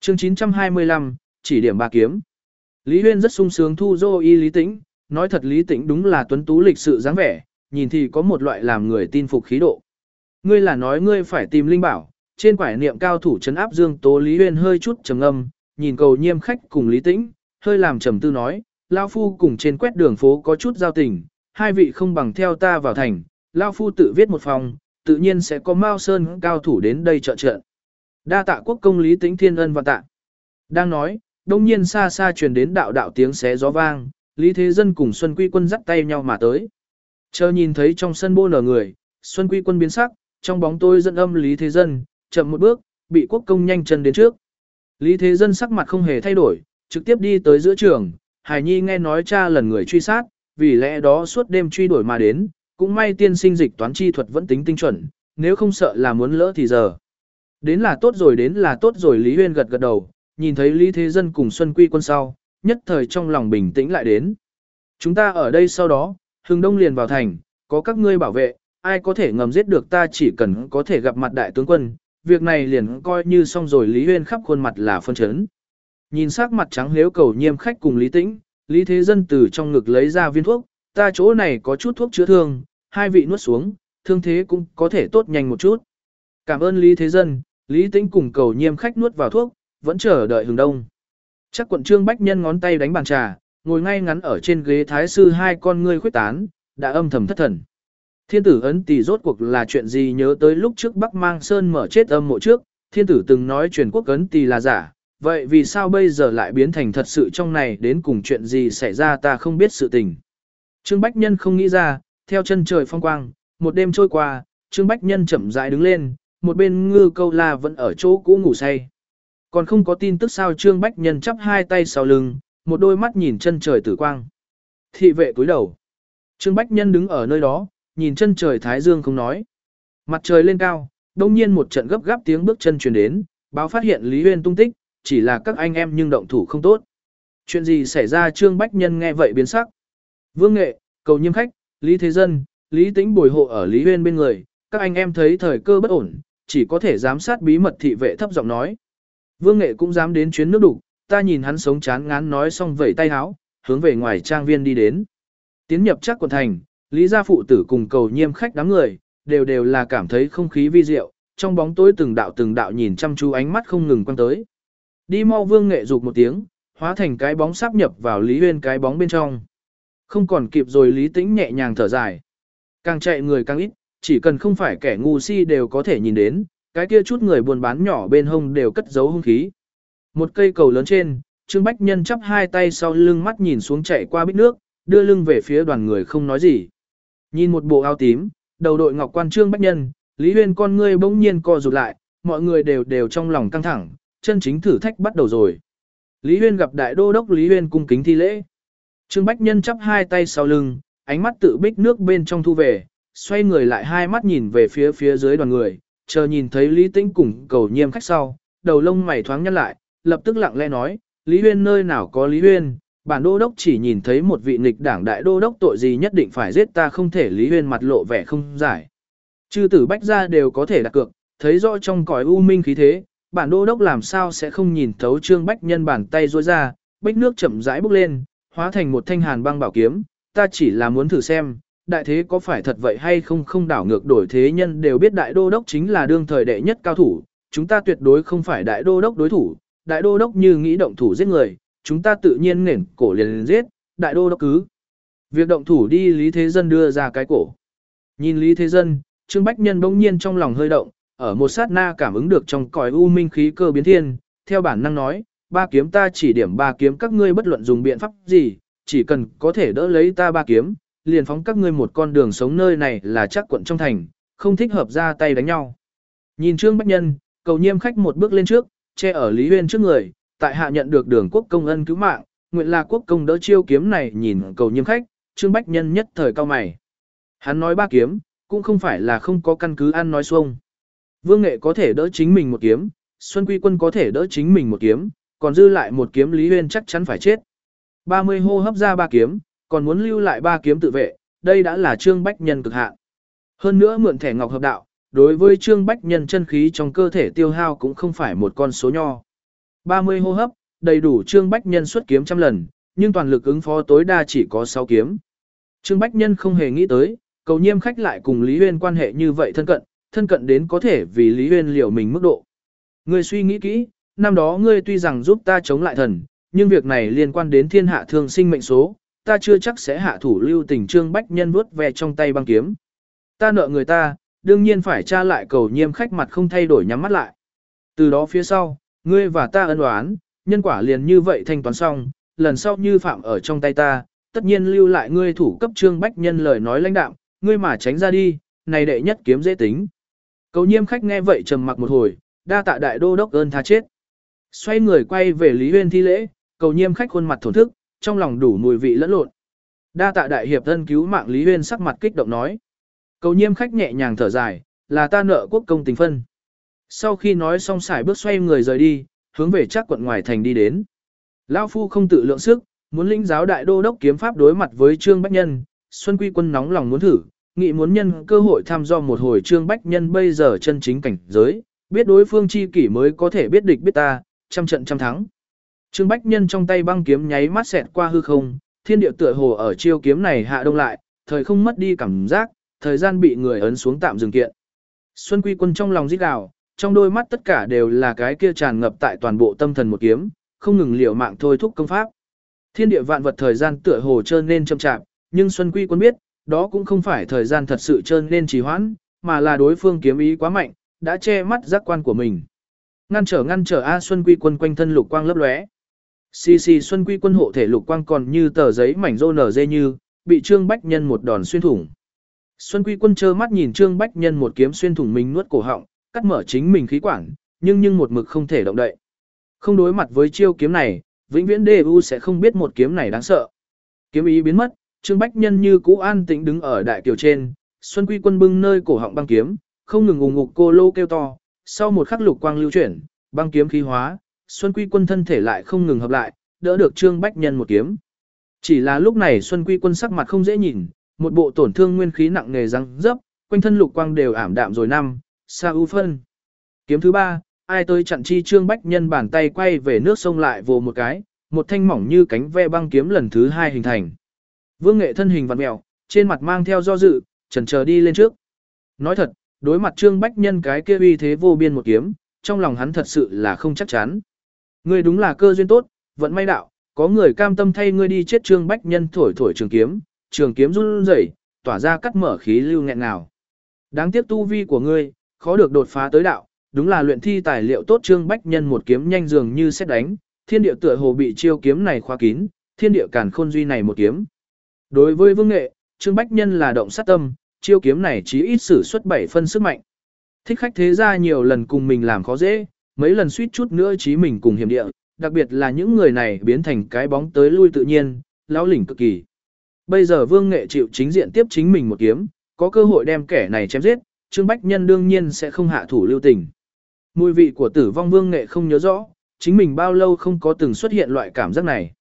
Chương 925, chỉ điểm ba kiếm. Lý Huyên rất sung sướng thu dô y Lý Tĩnh, nói thật Lý Tĩnh đúng là tuấn tú lịch sự dáng vẻ, nhìn thì có một loại làm người tin phục khí độ. Ngươi là nói ngươi phải tìm linh bảo, trên quải niệm cao thủ trấn áp Dương Tố. Lý Huyên hơi chút trầm ngâm, nhìn Cầu Nhiêm khách cùng Lý Tĩnh, hơi làm trầm tư nói, lão phu cùng trên quét đường phố có chút giao tình, hai vị không bằng theo ta vào thành, lão phu tự viết một phòng, tự nhiên sẽ có Mao Sơn cao thủ đến đây trợ trận. Đa tạ quốc công. Lý Tĩnh thiên ân và tạ. Đang nói, đông nhiên xa xa truyền đến đạo đạo tiếng xé gió vang, Lý Thế Dân cùng Xuân Quy Quân dắt tay nhau mà tới. Chờ nhìn thấy trong sân bô nở người, Xuân Quy Quân biến sắc, trong bóng tối dẫn âm Lý Thế Dân, chậm một bước, bị quốc công nhanh chân đến trước. Lý Thế Dân sắc mặt không hề thay đổi, trực tiếp đi tới giữa trường, Hải Nhi nghe nói cha lần người truy sát, vì lẽ đó suốt đêm truy đuổi mà đến, cũng may tiên sinh dịch toán chi thuật vẫn tính tinh chuẩn, nếu không sợ là muốn lỡ thì giờ. Đến là tốt rồi Lý Huyên gật gật đầu, nhìn thấy Lý Thế Dân cùng Xuân Quy Quân sau, nhất thời trong lòng bình tĩnh lại đến. Chúng ta ở đây sau đó, Hưng Đông liền vào thành, có các ngươi bảo vệ, ai có thể ngầm giết được ta chỉ cần có thể gặp mặt đại tướng quân, việc này liền coi như xong rồi. Lý Huyên khắp khuôn mặt là phân chấn. Nhìn sắc mặt trắng liếu Cầu Nhiêm khách cùng Lý Tĩnh, Lý Thế Dân từ trong ngực lấy ra viên thuốc, ta chỗ này có chút thuốc chữa thương, hai vị nuốt xuống, thương thế cũng có thể tốt nhanh một chút. Cảm ơn Lý Thế Dân. Lý Tĩnh cùng Cầu Nhiêm khách nuốt vào thuốc, vẫn chờ đợi Hừng Đông. Chắc quận Trương Bách Nhân ngón tay đánh bàn trà, ngồi ngay ngắn ở trên ghế thái sư, hai con ngươi khuyết tán, đã âm thầm thất thần. Thiên tử ấn tỷ rốt cuộc là chuyện gì? Nhớ tới lúc trước Bắc Mang Sơn mở chết âm mộ trước, thiên tử từng nói truyền quốc ấn tỷ là giả, vậy vì sao bây giờ lại biến thành thật sự? Trong này đến cùng chuyện gì xảy ra ta không biết sự tình. Trương Bách Nhân không nghĩ ra, theo chân trời phong quang, một đêm trôi qua, Trương Bách Nhân chậm rãi đứng lên, một bên Ngư Câu La vẫn ở chỗ cũ ngủ say. Còn không có tin tức sao? Trương Bách Nhân chắp hai tay sau lưng, một đôi mắt nhìn chân trời tử quang. Thị vệ cúi đầu. Trương Bách Nhân đứng ở nơi đó, nhìn chân trời thái dương không nói. Mặt trời lên cao, đông nhiên một trận gấp gáp tiếng bước chân truyền đến, báo phát hiện Lý Huyên tung tích, chỉ là các anh em nhưng động thủ không tốt. Chuyện gì xảy ra? Trương Bách Nhân nghe vậy biến sắc. Vương Nghệ, Cầu Nhiêm khách, Lý Thế Dân, Lý Tĩnh bồi hộ ở Lý Huyên bên người, các anh em thấy thời cơ bất ổn, chỉ có thể giám sát bí mật. Thị vệ thấp giọng nói. Vương Nghệ cũng dám đến chuyến nước đục, ta nhìn hắn sống chán ngán, nói xong vẩy tay háo, hướng về ngoài trang viên đi đến. Tiến nhập chắc quận thành, Lý gia phụ tử cùng Cầu Nhiêm khách đám người, đều là cảm thấy không khí vi diệu, trong bóng tối từng đạo nhìn chăm chú, ánh mắt không ngừng quan tới. Đi mau! Vương Nghệ rục một tiếng, hóa thành cái bóng sáp nhập vào Lý Huyên cái bóng bên trong. Không còn kịp rồi. Lý Tĩnh nhẹ nhàng thở dài. Càng chạy người càng ít, chỉ cần không phải kẻ ngu si đều có thể nhìn đến, cái kia chút người buôn bán nhỏ bên hông đều cất giấu hung khí. Một cây cầu lớn trên, Trương Bách Nhân chắp hai tay sau lưng, mắt nhìn xuống chạy qua bích nước, đưa lưng về phía đoàn người không nói gì. Nhìn một bộ áo tím, đầu đội ngọc quan Trương Bách Nhân, Lý Huyên con ngươi bỗng nhiên co rụt lại, mọi người đều trong lòng căng thẳng, chân chính thử thách bắt đầu rồi. Lý Huyên gặp đại đô đốc. Lý Huyên cung kính thi lễ. Trương Bách Nhân chắp hai tay sau lưng, ánh mắt tự bích nước bên trong thu về, xoay người lại hai mắt nhìn về phía dưới đoàn người, chờ nhìn thấy Lý Tĩnh cùng Cầu Nhiêm khách sau, đầu lông mày thoáng nhăn lại, lập tức lặng lẽ nói, Lý Huyên nơi nào có Lý Huyên, bản đô đốc chỉ nhìn thấy một vị nghịch đảng đại đô đốc, tội gì nhất định phải giết ta không thể? Lý Huyên mặt lộ vẻ không giải. Chư tử Bách gia đều có thể đặt cược, thấy rõ trong cõi u minh khí thế, bản đô đốc làm sao sẽ không nhìn thấu? Trương Bách Nhân bàn tay duỗi ra, bích nước chậm rãi bốc lên, hóa thành một thanh hàn băng bảo kiếm, ta chỉ là muốn thử xem, đại thế có phải thật vậy hay không? Không đảo ngược đổi thế nhân đều biết đại đô đốc chính là đương thời đệ nhất cao thủ, chúng ta tuyệt đối không phải đại đô đốc đối thủ, đại đô đốc như nghĩ động thủ giết người, chúng ta tự nhiên nền cổ liền giết, đại đô đốc cứ việc động thủ đi. Lý Thế Dân đưa ra cái cổ. Nhìn Lý Thế Dân, Trương Bách Nhân bỗng nhiên trong lòng hơi động, ở một sát na cảm ứng được trong cõi u minh khí cơ biến thiên, theo bản năng nói, ba kiếm ta chỉ điểm ba kiếm, các ngươi bất luận dùng biện pháp gì, chỉ cần có thể đỡ lấy ta ba kiếm, liền phóng các ngươi một con đường sống. Nơi này là chắc quận trong thành, không thích hợp ra tay đánh nhau. Nhìn Trương Bách Nhân, Cầu Nhiêm khách một bước lên trước, che ở Lý Huyên trước người, tại hạ nhận được Đường quốc công ân cứu mạng, nguyện là quốc công đỡ chiêu kiếm này. Nhìn Cầu Nhiêm khách, Trương Bách Nhân nhất thời cao mày. Hắn nói ba kiếm, cũng không phải là không có căn cứ ăn nói xuông. Vương Nghệ có thể đỡ chính mình một kiếm, Xuân Quy Quân có thể đỡ chính mình một kiếm, còn dư lại một kiếm Lý Huyên chắc chắn phải chết. 30 hô hấp ra ba kiếm, còn muốn lưu lại ba kiếm tự vệ, đây đã là Trương Bách Nhân cực hạn. Hơn nữa mượn thẻ ngọc hợp đạo, đối với Trương Bách Nhân chân khí trong cơ thể tiêu hao cũng không phải một con số nho. 30 hô hấp, đầy đủ Trương Bách Nhân xuất kiếm trăm lần, nhưng toàn lực ứng phó tối đa chỉ có 6 kiếm. Trương Bách Nhân không hề nghĩ tới, Cầu Nhiêm khách lại cùng Lý Huyên quan hệ như vậy thân cận đến có thể vì Lý Huyên liều mình mức độ. Ngươi suy nghĩ kỹ, năm đó ngươi tuy rằng giúp ta chống lại thần, nhưng việc này liên quan đến thiên hạ thương sinh mệnh số, ta chưa chắc sẽ hạ thủ lưu tình. Trương Bách Nhân vuốt ve trong tay băng kiếm. Ta nợ người ta, đương nhiên phải tra lại. Cầu Nhiêm khách mặt không thay đổi nhắm mắt lại. Từ đó phía sau, ngươi và ta ân oán, nhân quả liền như vậy thanh toán xong, lần sau như phạm ở trong tay ta, tất nhiên lưu lại ngươi thủ cấp. Trương Bách Nhân lời nói lãnh đạm, ngươi mà tránh ra đi, này đệ nhất kiếm dễ tính. Cầu Nhiêm khách nghe vậy trầm mặc một hồi, đa tạ đại đô đốc ơn tha chết. Xoay người quay về Lý Huyên thi lễ, Cầu Nhiêm khách khuôn mặt thổn thức, trong lòng đủ mùi vị lẫn lộn. Đa tạ đại hiệp thân cứu mạng. Lý Huyên sắc mặt kích động nói. Cầu Nhiêm khách nhẹ nhàng thở dài, là ta nợ quốc công tình phân. Sau khi nói xong xài bước xoay người rời đi, hướng về Trác quận ngoài thành đi đến. Lão phu không tự lượng sức, muốn lĩnh giáo đại đô đốc kiếm pháp đối mặt với Trương Bách Nhân. Xuân Quy Quân nóng lòng muốn thử, nghị muốn nhân cơ hội tham do một hồi. Trương Bách Nhân bây giờ chân chính cảnh giới, biết đối phương chi kỷ mới có thể biết địch biết ta, trăm trận trăm thắng. Trương Bách Nhân trong tay băng kiếm nháy mắt xẹt qua hư không, thiên địa tựa hồ ở chiêu kiếm này hạ đông lại, thời không mất đi cảm giác, thời gian bị người ấn xuống tạm dừng kiện. Xuân Quy Quân trong lòng rít gào, trong đôi mắt tất cả đều là cái kia tràn ngập tại toàn bộ tâm thần một kiếm, không ngừng liều mạng thôi thúc công pháp. Thiên địa vạn vật thời gian tựa hồ trơn nên chậm chạp, nhưng Xuân Quy Quân biết, đó cũng không phải thời gian thật sự trơn nên trì hoãn, mà là đối phương kiếm ý quá mạnh, đã che mắt giác quan của mình. Ngăn trở A. Xuân Quy Quân quanh thân lục quang lấp lóe. Xì Xuân Quy Quân hộ thể lục quang còn như tờ giấy mảnh rô nở dê như, bị Trương Bách Nhân một đòn xuyên thủng. Xuân Quy Quân trơ mắt nhìn Trương Bách Nhân một kiếm xuyên thủng mình nuốt cổ họng, cắt mở chính mình khí quản, nhưng một mực không thể động đậy. Không đối mặt với chiêu kiếm này, vĩnh viễn DU sẽ không biết một kiếm này đáng sợ. Kiếm ý biến mất, Trương Bách Nhân như cũ an tĩnh đứng ở đại kiều trên, Xuân Quy Quân bưng nơi cổ họng băng kiếm, không ngừng ùng ục cô lô kêu to. Sau một khắc lục quang lưu chuyển, băng kiếm khí hóa, Xuân Quy Quân thân thể lại không ngừng hợp lại, đỡ được Trương Bách Nhân một kiếm. Chỉ là lúc này Xuân Quy Quân sắc mặt không dễ nhìn, một bộ tổn thương nguyên khí nặng nề răng dấp, quanh thân lục quang đều ảm đạm rồi năm, xa ưu phân. Kiếm thứ 3, ai tới chặn chi. Trương Bách Nhân bàn tay quay về nước sông lại vồ một cái, một thanh mỏng như cánh ve băng kiếm lần thứ 2 hình thành. Vương Nghệ thân hình vặn mèo, trên mặt mang theo do dự, chần chờ đi lên trước. Nói thật, đối mặt Trương Bách Nhân cái kia uy thế vô biên một kiếm, trong lòng hắn thật sự là không chắc chắn. Ngươi đúng là cơ duyên tốt, vận may đạo, có người cam tâm thay ngươi đi chết. Trương Bách Nhân thổi trường kiếm run rẩy, tỏa ra cắt mở khí lưu nghẹn ngào. Đáng tiếc tu vi của ngươi, khó được đột phá tới đạo, đúng là luyện thi tài liệu tốt. Trương Bách Nhân một kiếm nhanh dường như sét đánh, thiên địa tựa hồ bị chiêu kiếm này khóa kín, thiên địa càn khôn duy này một kiếm. Đối với Vương Nghệ, Trương Bách Nhân là động sát tâm, chiêu kiếm này chí ít sử xuất 7 phân sức mạnh. Thích khách thế gia nhiều lần cùng mình làm khó dễ, mấy lần suýt chút nữa chí mình cùng hiểm địa, đặc biệt là những người này biến thành cái bóng tới lui tự nhiên, lão lỉnh cực kỳ. Bây giờ Vương Nghệ chịu chính diện tiếp chính mình một kiếm, có cơ hội đem kẻ này chém giết, Trương Bách Nhân đương nhiên sẽ không hạ thủ lưu tình. Mùi vị của tử vong Vương Nghệ không nhớ rõ, chính mình bao lâu không có từng xuất hiện loại cảm giác này.